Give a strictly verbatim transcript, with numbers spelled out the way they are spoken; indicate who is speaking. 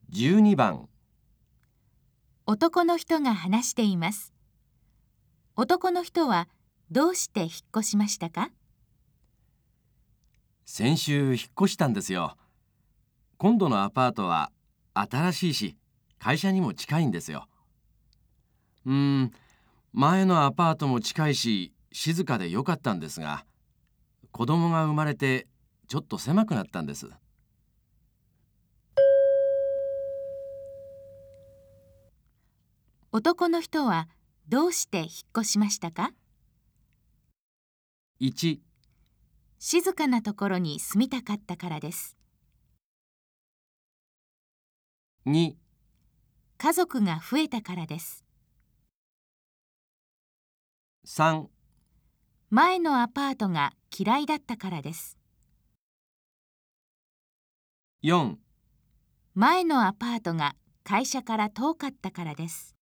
Speaker 1: じゅうにばん。
Speaker 2: 男の人が話しています。男の人はどうして引っ越しましたか？
Speaker 1: 先週引っ越したんですよ。今度のアパートは新しいし、会社にも近いんですよ。うーん、前のアパートも近いし、静かで良かったんですが、子供が生まれてちょっと狭くなったんです。
Speaker 2: 男の人はどうして引っ越しましたか？
Speaker 1: いち、
Speaker 2: 静かなところに住みたかったからです。
Speaker 1: に、
Speaker 2: 家族が増えたからです。
Speaker 1: さん、
Speaker 2: 前のアパートが嫌いだったからです。
Speaker 1: よん、
Speaker 2: 前のアパートが会社から遠かったからです。